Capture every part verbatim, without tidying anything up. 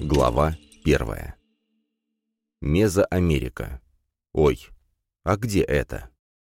Глава первая. Мезоамерика. Ой, а где это?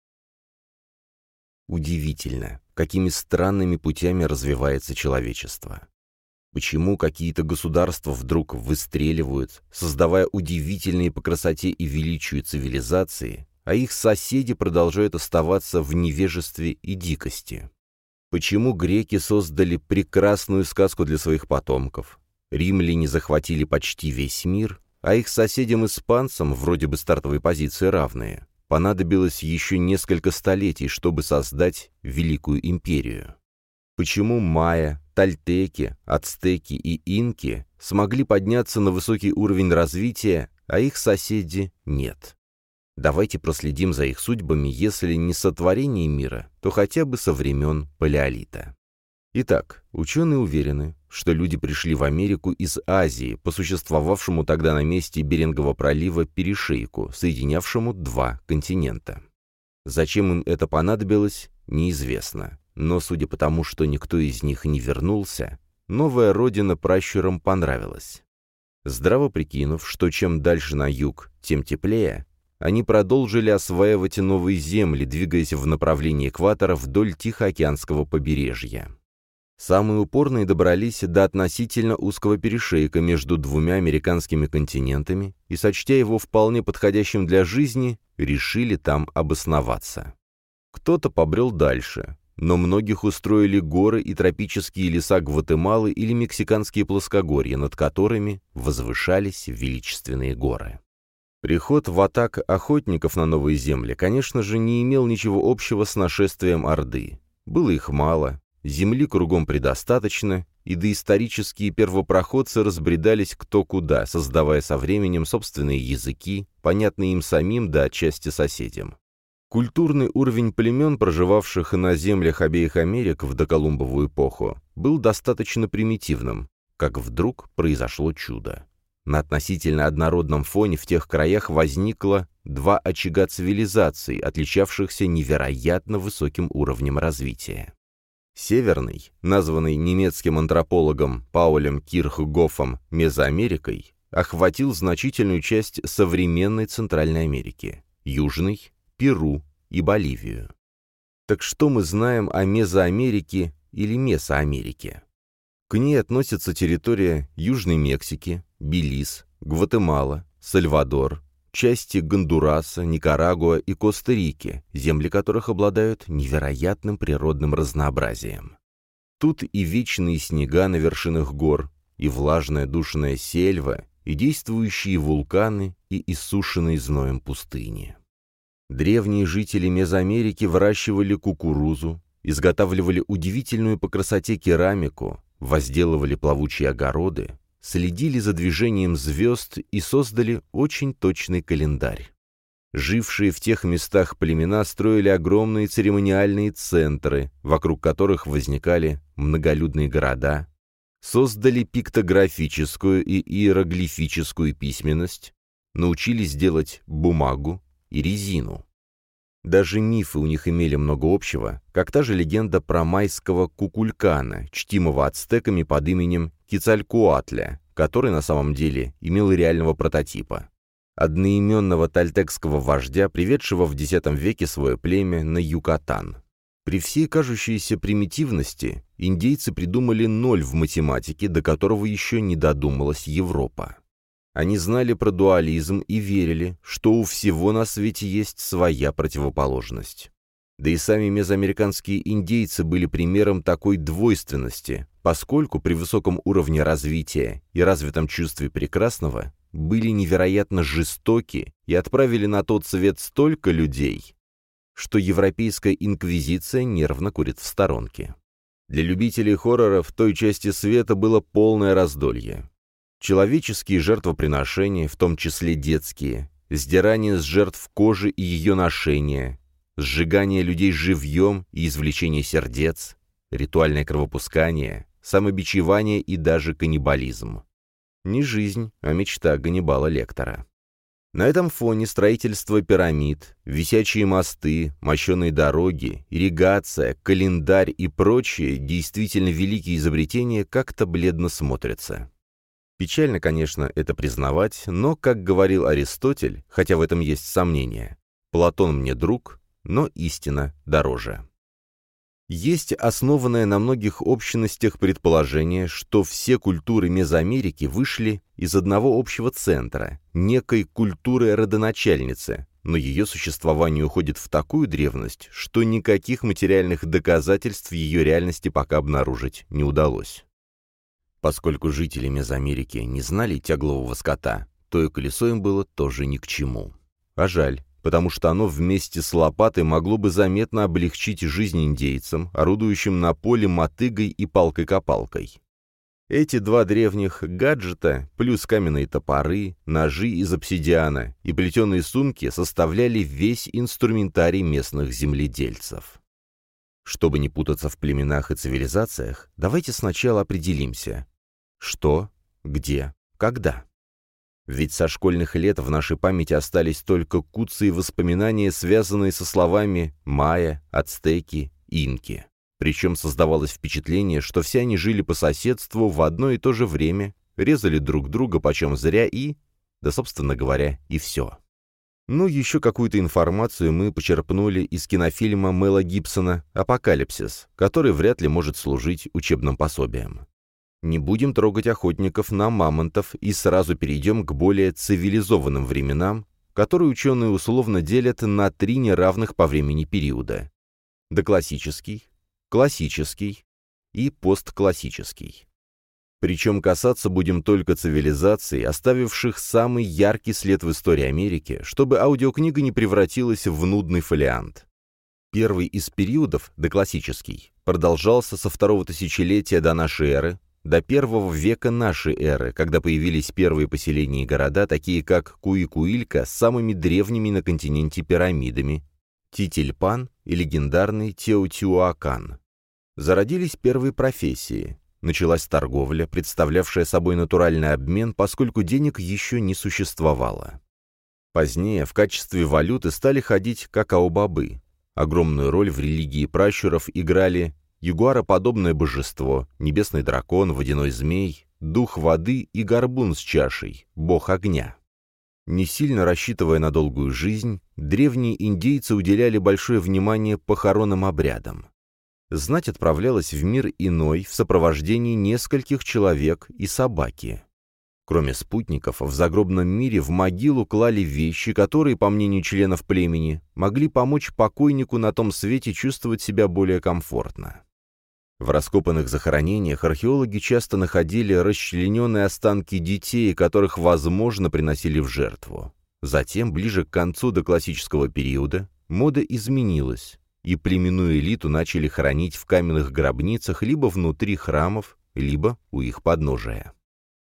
Удивительно, какими странными путями развивается человечество. Почему какие-то государства вдруг выстреливают, создавая удивительные по красоте и величию цивилизации, а их соседи продолжают оставаться в невежестве и дикости? Почему греки создали прекрасную сказку для своих потомков? Римляне захватили почти весь мир, а их соседям-испанцам, вроде бы стартовые позиции равные, понадобилось еще несколько столетий, чтобы создать Великую империю. Почему майя, тольтеки, ацтеки и инки смогли подняться на высокий уровень развития, а их соседи нет? Давайте проследим за их судьбами, если не сотворение мира, то хотя бы со времен Палеолита. Итак, ученые уверены, что люди пришли в Америку из Азии по существовавшему тогда на месте Берингового пролива перешейку, соединявшему два континента. Зачем им это понадобилось, неизвестно, но судя по тому, что никто из них не вернулся, новая родина пращурам понравилась. Здраво прикинув, что чем дальше на юг, тем теплее, они продолжили осваивать новые земли, двигаясь в направлении экватора вдоль Тихоокеанского побережья. Самые упорные добрались до относительно узкого перешейка между двумя американскими континентами и, сочтя его вполне подходящим для жизни, решили там обосноваться. Кто-то побрел дальше, но многих устроили горы и тропические леса Гватемалы или мексиканские плоскогорья, над которыми возвышались величественные горы. Приход в атак охотников на новые земли, конечно же, не имел ничего общего с нашествием Орды. Было их мало. Земли кругом предостаточно, и доисторические первопроходцы разбредались кто куда, создавая со временем собственные языки, понятные им самим да отчасти соседям. Культурный уровень племен, проживавших на землях обеих Америк в доколумбовую эпоху, был достаточно примитивным, как вдруг произошло чудо. На относительно однородном фоне в тех краях возникло два очага цивилизаций, отличавшихся невероятно высоким уровнем развития. Северный, названный немецким антропологом Паулем Кирхгофом Мезоамерикой, охватил значительную часть современной Центральной Америки, Южный, Перу и Боливию. Так что мы знаем о Мезоамерике или Месоамерике? К ней относятся территория Южной Мексики, Белиз, Гватемала, Сальвадор, части Гондураса, Никарагуа и Коста-Рики, земли которых обладают невероятным природным разнообразием. Тут и вечные снега на вершинах гор, и влажная душная сельва, и действующие вулканы, и иссушенные зноем пустыни. Древние жители Мезоамерики выращивали кукурузу, изготавливали удивительную по красоте керамику, возделывали плавучие огороды, следили за движением звезд и создали очень точный календарь. Жившие в тех местах племена строили огромные церемониальные центры, вокруг которых возникали многолюдные города, создали пиктографическую и иероглифическую письменность, научились делать бумагу и резину. Даже мифы у них имели много общего, как та же легенда про майского Кукулькана, чтимого ацтеками под именем Кецалькоатля, который на самом деле имел реального прототипа. Одноименного тольтекского вождя, приведшего в десятом веке свое племя на Юкатан. При всей кажущейся примитивности индейцы придумали ноль в математике, до которого еще не додумалась Европа. Они знали про дуализм и верили, что у всего на свете есть своя противоположность. Да и сами мезоамериканские индейцы были примером такой двойственности, поскольку при высоком уровне развития и развитом чувстве прекрасного были невероятно жестоки и отправили на тот свет столько людей, что европейская инквизиция нервно курит в сторонке. Для любителей хоррора в той части света было полное раздолье. Человеческие жертвоприношения, в том числе детские, сдирание с жертв кожи и ее ношение, сжигание людей живьем и извлечение сердец, ритуальное кровопускание, самобичевание и даже каннибализм. Не жизнь, а мечта Ганнибала Лектора. На этом фоне строительство пирамид, висячие мосты, мощеные дороги, ирригация, календарь и прочие действительно великие изобретения как-то бледно смотрятся. Печально, конечно, это признавать, но, как говорил Аристотель, хотя в этом есть сомнения, «Платон мне друг, но истина дороже». Есть основанное на многих общностях предположение, что все культуры Мезоамерики вышли из одного общего центра, некой культуры родоначальницы, но ее существование уходит в такую древность, что никаких материальных доказательств ее реальности пока обнаружить не удалось. Поскольку жители Мезоамерики не знали тяглового скота, то и колесо им было тоже ни к чему. А жаль, потому что оно вместе с лопатой могло бы заметно облегчить жизнь индейцам, орудующим на поле мотыгой и палкой-копалкой. Эти два древних гаджета, плюс каменные топоры, ножи из обсидиана и плетеные сумки составляли весь инструментарий местных земледельцев. Чтобы не путаться в племенах и цивилизациях, давайте сначала определимся, что, где, когда. Ведь со школьных лет в нашей памяти остались только куцые воспоминания, связанные со словами «майя», «ацтеки», «инки». Причем создавалось впечатление, что все они жили по соседству в одно и то же время, резали друг друга почем зря и... да, собственно говоря, и все. Ну, еще какую-то информацию мы почерпнули из кинофильма Мэла Гибсона «Апокалипсис», который вряд ли может служить учебным пособием. Не будем трогать охотников на мамонтов и сразу перейдем к более цивилизованным временам, которые ученые условно делят на три неравных по времени периода: доклассический, классический и постклассический. Причем касаться будем только цивилизаций, оставивших самый яркий след в истории Америки, чтобы аудиокнига не превратилась в нудный фолиант. Первый из периодов, доклассический, продолжался со второго тысячелетия до нашей эры, до первого века нашей эры, когда появились первые поселения и города, такие как Куикуилька с самыми древними на континенте пирамидами, Титильпан и легендарный Теотиуакан. Зародились первые профессии. Началась торговля, представлявшая собой натуральный обмен, поскольку денег еще не существовало. Позднее в качестве валюты стали ходить какао-бобы. Огромную роль в религии пращуров играли ягуароподобное божество, небесный дракон, водяной змей, дух воды и горбун с чашей, бог огня. Не сильно рассчитывая на долгую жизнь, древние индейцы уделяли большое внимание похоронным обрядам. Знать отправлялась в мир иной в сопровождении нескольких человек и собаки. Кроме спутников, в загробном мире в могилу клали вещи, которые, по мнению членов племени, могли помочь покойнику на том свете чувствовать себя более комфортно. В раскопанных захоронениях археологи часто находили расчлененные останки детей, которых, возможно, приносили в жертву. Затем, ближе к концу доклассического периода, мода изменилась, и племенную элиту начали хоронить в каменных гробницах либо внутри храмов, либо у их подножия.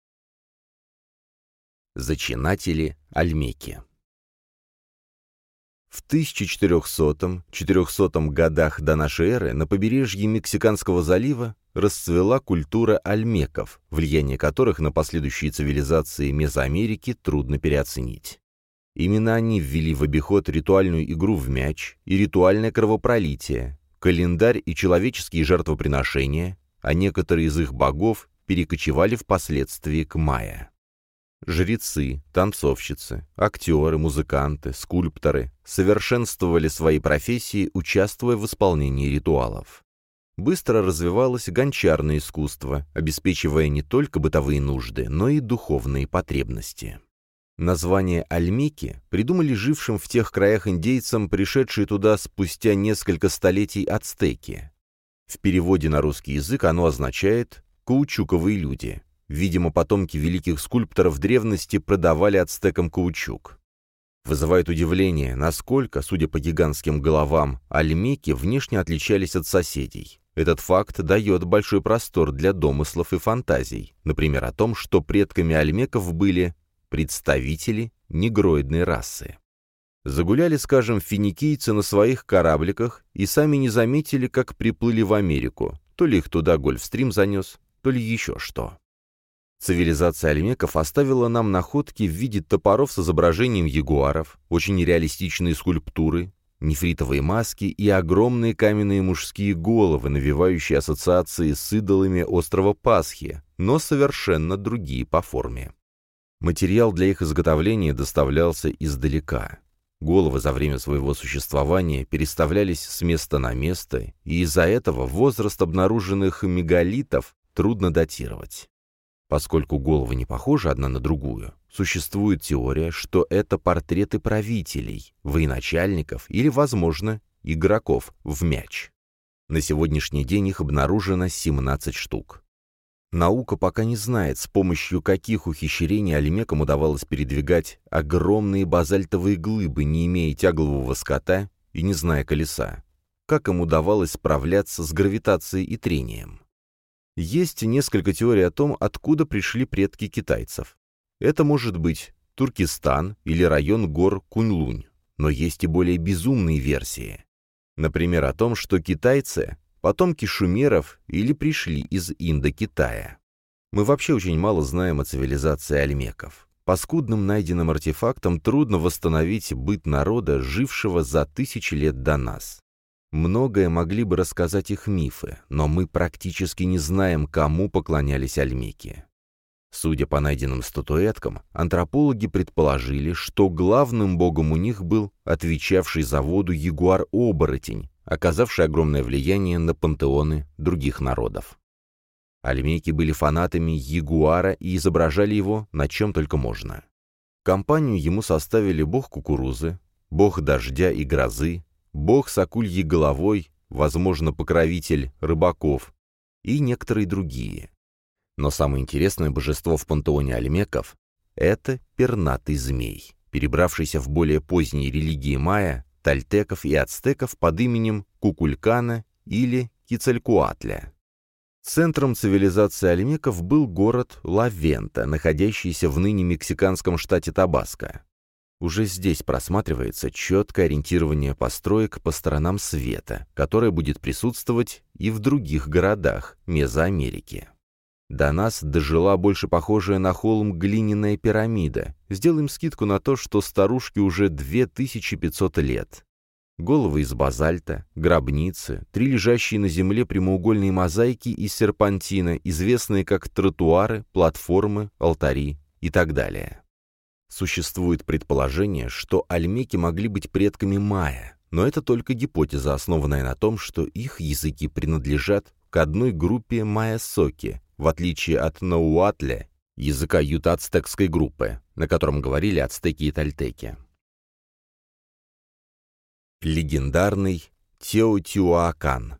Зачинатели Альмеки. В тысяча четырехсотом — четырехсотом годах до нашей эры на побережье Мексиканского залива расцвела культура альмеков, влияние которых на последующие цивилизации Мезоамерики трудно переоценить. Именно они ввели в обиход ритуальную игру в мяч и ритуальное кровопролитие, календарь и человеческие жертвоприношения, а некоторые из их богов перекочевали впоследствии к майя. Жрецы, танцовщицы, актеры, музыканты, скульпторы совершенствовали свои профессии, участвуя в исполнении ритуалов. Быстро развивалось гончарное искусство, обеспечивая не только бытовые нужды, но и духовные потребности. Название Альмеки придумали жившим в тех краях индейцам, пришедшие туда спустя несколько столетий ацтеки. В переводе на русский язык оно означает «каучуковые люди». Видимо, потомки великих скульпторов древности продавали ацтекам каучук. Вызывает удивление, насколько, судя по гигантским головам, альмеки внешне отличались от соседей. Этот факт дает большой простор для домыслов и фантазий, например, о том, что предками альмеков были представители негроидной расы. Загуляли, скажем, финикийцы на своих корабликах и сами не заметили, как приплыли в Америку, то ли их туда Гольфстрим занес, то ли еще что. Цивилизация альмеков оставила нам находки в виде топоров с изображением ягуаров, очень реалистичные скульптуры, нефритовые маски и огромные каменные мужские головы, навевающие ассоциации с идолами острова Пасхи, но совершенно другие по форме. Материал для их изготовления доставлялся издалека. Головы за время своего существования переставлялись с места на место, и из-за этого возраст обнаруженных мегалитов трудно датировать. Поскольку головы не похожи одна на другую, существует теория, что это портреты правителей, военачальников или, возможно, игроков в мяч. На сегодняшний день их обнаружено семнадцать штук. Наука пока не знает, с помощью каких ухищрений ольмекам удавалось передвигать огромные базальтовые глыбы, не имея тяглового скота и не зная колеса. Как им удавалось справляться с гравитацией и трением? Есть несколько теорий о том, откуда пришли предки китайцев. Это может быть Туркестан или район гор Куньлунь, но есть и более безумные версии. Например, о том, что китайцы — потомки шумеров или пришли из Индокитая. Мы вообще очень мало знаем о цивилизации ольмеков. По скудным найденным артефактам трудно восстановить быт народа, жившего за тысячи лет до нас. Многое могли бы рассказать их мифы, но мы практически не знаем, кому поклонялись ольмеки. Судя по найденным статуэткам, антропологи предположили, что главным богом у них был отвечавший за воду ягуар-оборотень, оказавший огромное влияние на пантеоны других народов. Ольмеки были фанатами ягуара и изображали его на чем только можно. Компанию ему составили бог кукурузы, бог дождя и грозы, бог с акульей головой, возможно, покровитель рыбаков и некоторые другие. Но самое интересное божество в пантеоне ольмеков — это пернатый змей, перебравшийся в более поздние религии майя, тольтеков и ацтеков под именем Кукулькана или Кицалькуатля. Центром цивилизации ольмеков был город Ла-Вента, находящийся в ныне мексиканском штате Табаско. Уже здесь просматривается четкое ориентирование построек по сторонам света, которое будет присутствовать и в других городах Мезоамерики. До нас дожила больше похожая на холм глиняная пирамида. Сделаем скидку на то, что старушке уже две тысячи пятьсот лет. Головы из базальта, гробницы, три лежащие на земле прямоугольные мозаики из серпантина, известные как тротуары, платформы, алтари и так далее. Существует предположение, что ольмеки могли быть предками майя, но это только гипотеза, основанная на том, что их языки принадлежат к одной группе майя-соки, в отличие от науатля, языка юто-ацтекской группы, на котором говорили ацтеки и тольтеки. Легендарный Теотиуакан.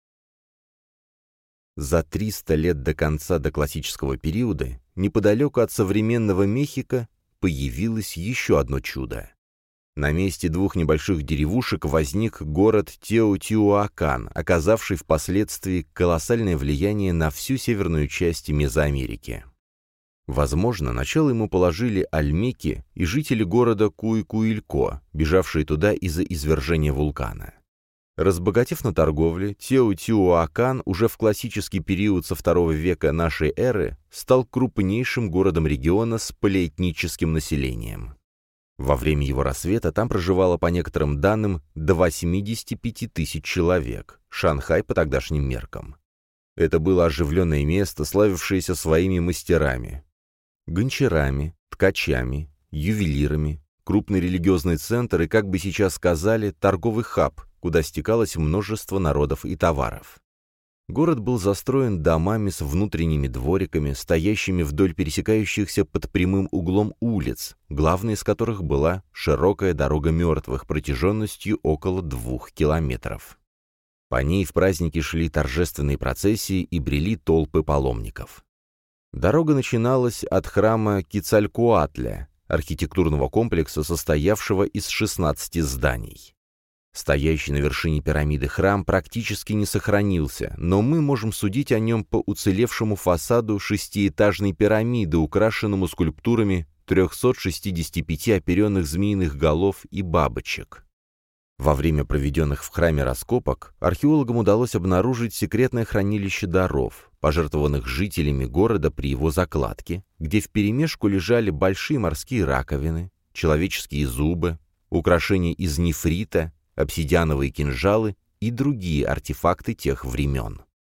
За триста лет до конца доклассического периода, неподалеку от современного Мехико, появилось еще одно чудо. На месте двух небольших деревушек возник город Теотиуакан, оказавший впоследствии колоссальное влияние на всю северную часть Мезоамерики. Возможно, начало ему положили ольмеки и жители города Куйкуилько, бежавшие туда из-за извержения вулкана. Разбогатев на торговле, Теотиуакан уже в классический период со второго века нашей эры стал крупнейшим городом региона с полиэтническим населением. Во время его рассвета там проживало, по некоторым данным, до восемьдесят пять тысяч человек, Шанхай по тогдашним меркам. Это было оживленное место, славившееся своими мастерами, гончарами, ткачами, ювелирами, крупный религиозный центр и, как бы сейчас сказали, торговый хаб, куда стекалось множество народов и товаров. Город был застроен домами с внутренними двориками, стоящими вдоль пересекающихся под прямым углом улиц, главной из которых была широкая дорога мертвых протяженностью около двух километров. По ней в праздники шли торжественные процессии и брели толпы паломников. Дорога начиналась от храма Кицалькуатля, архитектурного комплекса, состоявшего из шестнадцати зданий. Стоящий на вершине пирамиды храм практически не сохранился, но мы можем судить о нем по уцелевшему фасаду шестиэтажной пирамиды, украшенному скульптурами трехсот шестидесяти пяти оперенных змеиных голов и бабочек. Во время проведенных в храме раскопок археологам удалось обнаружить секретное хранилище даров, пожертвованных жителями города при его закладке, где вперемешку лежали большие морские раковины, человеческие зубы, украшения из нефрита, обсидиановые кинжалы и другие артефакты тех времен.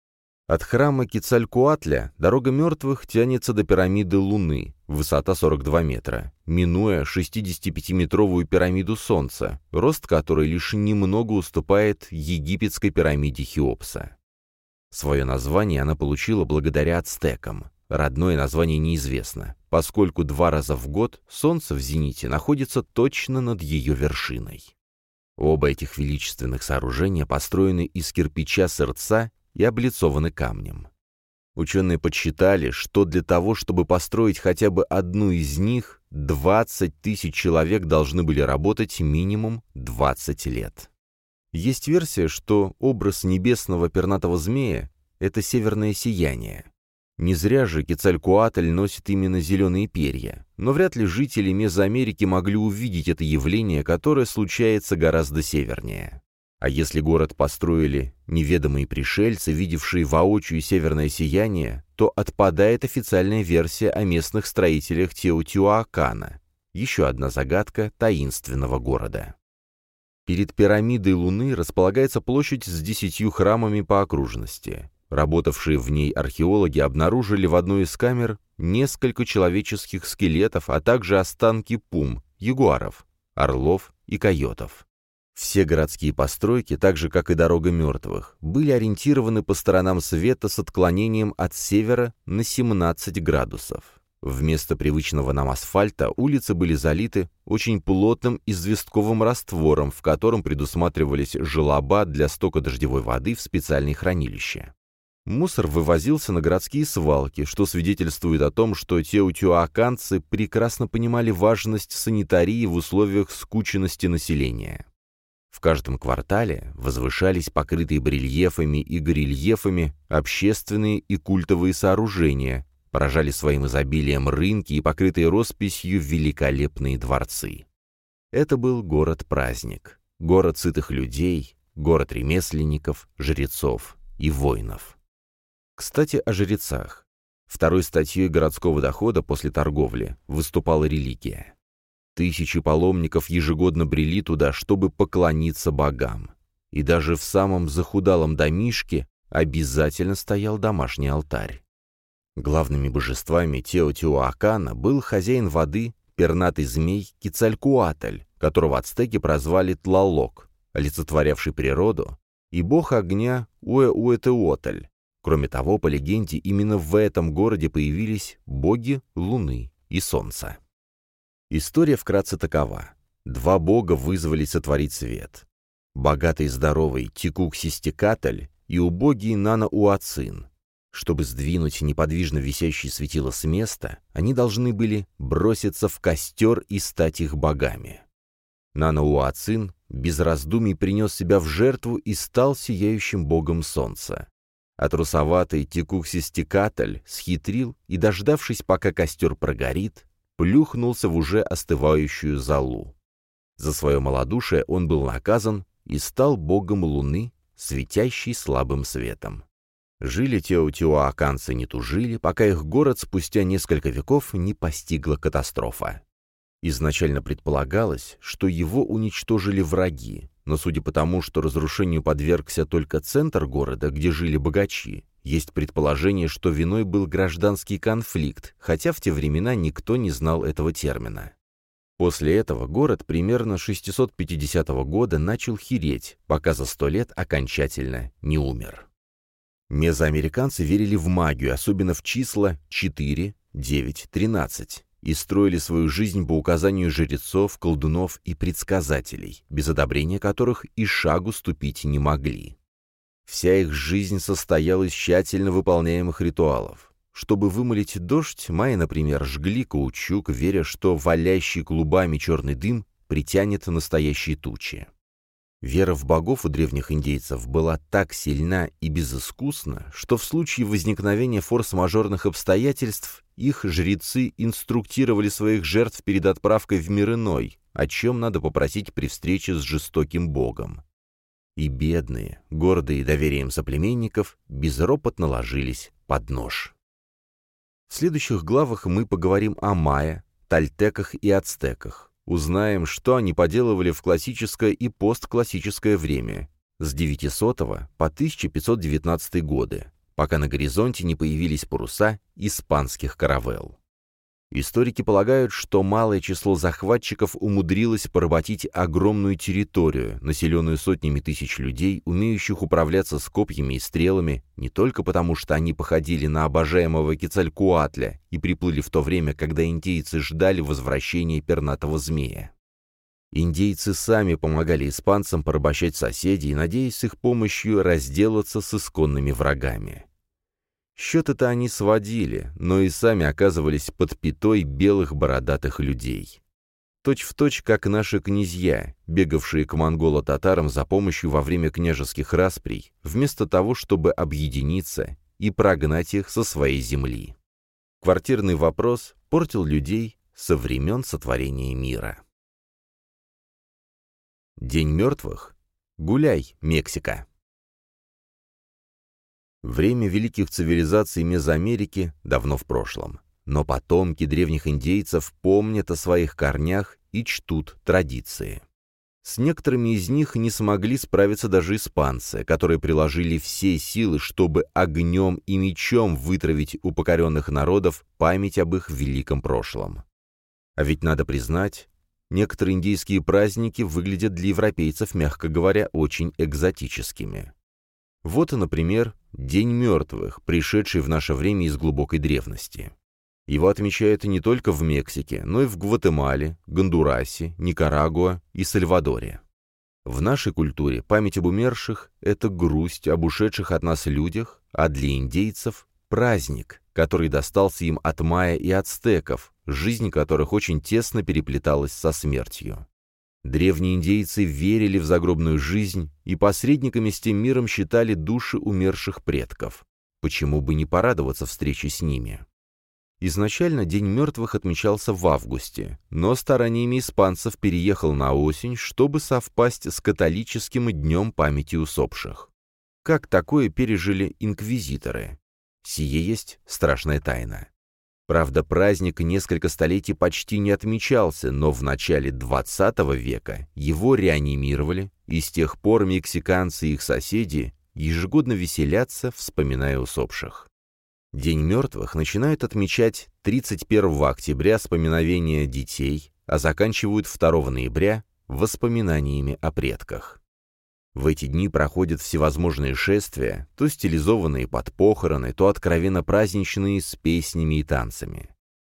От храма Кецалькоатля дорога мертвых тянется до пирамиды Луны, высота сорок два метра, минуя шестидесятипятиметровую пирамиду Солнца, рост которой лишь немного уступает египетской пирамиде Хеопса. Свое название она получила благодаря ацтекам. Родное название неизвестно, поскольку два раза в год Солнце в зените находится точно над ее вершиной. Оба этих величественных сооружения построены из кирпича сырца и облицованы камнем. Ученые подсчитали, что для того, чтобы построить хотя бы одну из них, двадцать тысяч человек должны были работать минимум двадцать лет. Есть версия, что образ небесного пернатого змея — это северное сияние. Не зря же Кецалькоатль носит именно зеленые перья, но вряд ли жители Мезоамерики могли увидеть это явление, которое случается гораздо севернее. А если город построили неведомые пришельцы, видевшие воочию северное сияние, то отпадает официальная версия о местных строителях Теотиуакана. Еще одна загадка таинственного города. Перед пирамидой Луны располагается площадь с десятью храмами по окружности. Работавшие в ней археологи обнаружили в одной из камер несколько человеческих скелетов, а также останки пум, ягуаров, орлов и койотов. Все городские постройки, так же как и дорога мертвых, были ориентированы по сторонам света с отклонением от севера на семнадцать градусов. Вместо привычного нам асфальта улицы были залиты очень плотным известковым раствором, в котором предусматривались желоба для стока дождевой воды в специальные хранилища. Мусор вывозился на городские свалки, что свидетельствует о том, что теотиуаканцы прекрасно понимали важность санитарии в условиях скученности населения. В каждом квартале возвышались покрытые барельефами и горельефами общественные и культовые сооружения, поражали своим изобилием рынки и покрытые росписью великолепные дворцы. Это был город-праздник, город сытых людей, город ремесленников, жрецов и воинов. Кстати, о жрецах. Второй статьей городского дохода после торговли выступала религия. Тысячи паломников ежегодно брели туда, чтобы поклониться богам. И даже в самом захудалом домишке обязательно стоял домашний алтарь. Главными божествами Теотиуакана был хозяин воды, пернатый змей Кецалькоатль, которого ацтеки прозвали Тлалок, олицетворявший природу, и бог огня Уэуэтеотль. Кроме того, по легенде, именно в этом городе появились боги Луны и Солнца. История вкратце такова. Два бога вызвались сотворить свет. Богатый и здоровый Тикук-Систекатль и убогий Нана-Уацин. Чтобы сдвинуть неподвижно висящее светило с места, они должны были броситься в костер и стать их богами. Нана-Уацин без раздумий принес себя в жертву и стал сияющим богом солнца. А трусоватый Тикук-Систекатль схитрил и, дождавшись, пока костер прогорит, плюхнулся в уже остывающую золу. За свое малодушие он был наказан и стал богом луны, светящей слабым светом. Жили теотиуаканцы не тужили, пока их город спустя несколько веков не постигла катастрофа. Изначально предполагалось, что его уничтожили враги, но судя по тому, что разрушению подвергся только центр города, где жили богачи, есть предположение, что виной был гражданский конфликт, хотя в те времена никто не знал этого термина. После этого город примерно шестьсот пятидесятого года начал хереть, пока за сто лет окончательно не умер. Мезоамериканцы верили в магию, особенно в числа четыре, девять, тринадцать, и строили свою жизнь по указанию жрецов, колдунов и предсказателей, без одобрения которых и шагу ступить не могли. Вся их жизнь состояла из тщательно выполняемых ритуалов. Чтобы вымолить дождь, майя, например, жгли каучук, веря, что валящий клубами черный дым притянет настоящие тучи. Вера в богов у древних индейцев была так сильна и безыскусна, что в случае возникновения форс-мажорных обстоятельств их жрецы инструктировали своих жертв перед отправкой в мир иной, о чем надо попросить при встрече с жестоким богом. И бедные, гордые доверием соплеменников, безропотно ложились под нож. В следующих главах мы поговорим о майя, тольтеках и ацтеках. Узнаем, что они поделывали в классическое и постклассическое время, с девятисотого по тысяча пятьсот девятнадцатый годы, пока на горизонте не появились паруса испанских каравелл. Историки полагают, что малое число захватчиков умудрилось поработить огромную территорию, населенную сотнями тысяч людей, умеющих управляться с копьями и стрелами, не только потому, что они походили на обожаемого Кецалькуатля и приплыли в то время, когда индейцы ждали возвращения пернатого змея. Индейцы сами помогали испанцам порабощать соседей, надеясь с их помощью разделаться с исконными врагами. Счеты-то они сводили, но и сами оказывались под пятой белых бородатых людей. Точь-в-точь, как наши князья, бегавшие к монголо-татарам за помощью во время княжеских расприй, вместо того, чтобы объединиться и прогнать их со своей земли. Квартирный вопрос портил людей со времен сотворения мира. День мертвых? Гуляй, Мексика. Время великих цивилизаций Мезоамерики давно в прошлом, но потомки древних индейцев помнят о своих корнях и чтут традиции. С некоторыми из них не смогли справиться даже испанцы, которые приложили все силы, чтобы огнем и мечом вытравить у покоренных народов память об их великом прошлом. А ведь надо признать, некоторые индейские праздники выглядят для европейцев, мягко говоря, очень экзотическими. Вот, например, День мертвых, пришедший в наше время из глубокой древности. Его отмечают не только в Мексике, но и в Гватемале, Гондурасе, Никарагуа и Сальвадоре. В нашей культуре память об умерших – это грусть об ушедших от нас людях, а для индейцев – праздник, который достался им от майя и ацтеков, жизнь которых очень тесно переплеталась со смертью. Древние индейцы верили в загробную жизнь и посредниками с тем миром считали души умерших предков. Почему бы не порадоваться встрече с ними? Изначально День мертвых отмечался в августе, но стараниями испанцев переехал на осень, чтобы совпасть с католическим Днем памяти усопших. Как такое пережили инквизиторы? Сие есть страшная тайна. Правда, праздник несколько столетий почти не отмечался, но в начале двадцатого века его реанимировали, и с тех пор мексиканцы и их соседи ежегодно веселятся, вспоминая усопших. День мертвых начинают отмечать тридцать первого октября с поминовения детей, а заканчивают второго ноября воспоминаниями о предках. В эти дни проходят всевозможные шествия, то стилизованные под похороны, то откровенно праздничные с песнями и танцами.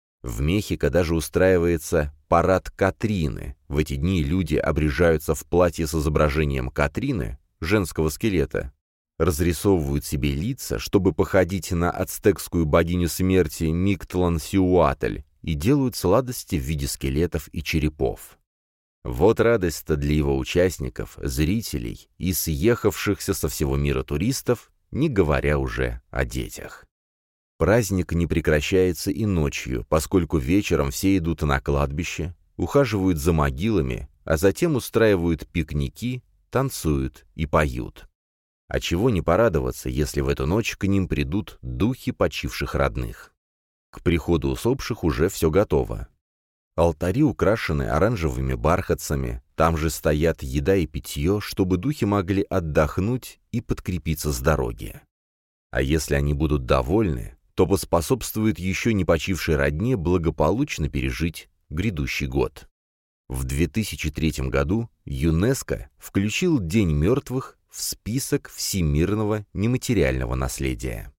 В Мехико даже устраивается парад Катрины. В эти дни люди обряжаются в платье с изображением Катрины, женского скелета, разрисовывают себе лица, чтобы походить на ацтекскую богиню смерти Миктлан-Сиуатль, и делают сладости в виде скелетов и черепов. Вот радость-то для его участников, зрителей и съехавшихся со всего мира туристов, не говоря уже о детях. Праздник не прекращается и ночью, поскольку вечером все идут на кладбище, ухаживают за могилами, а затем устраивают пикники, танцуют и поют. А чего не порадоваться, если в эту ночь к ним придут духи почивших родных? К приходу усопших уже все готово. Алтари украшены оранжевыми бархатцами, там же стоят еда и питье, чтобы духи могли отдохнуть и подкрепиться с дороги. А если они будут довольны, то поспособствует еще не почившей родне благополучно пережить грядущий год. В две тысячи третьем году ЮНЕСКО включил День мертвых в список всемирного нематериального наследия.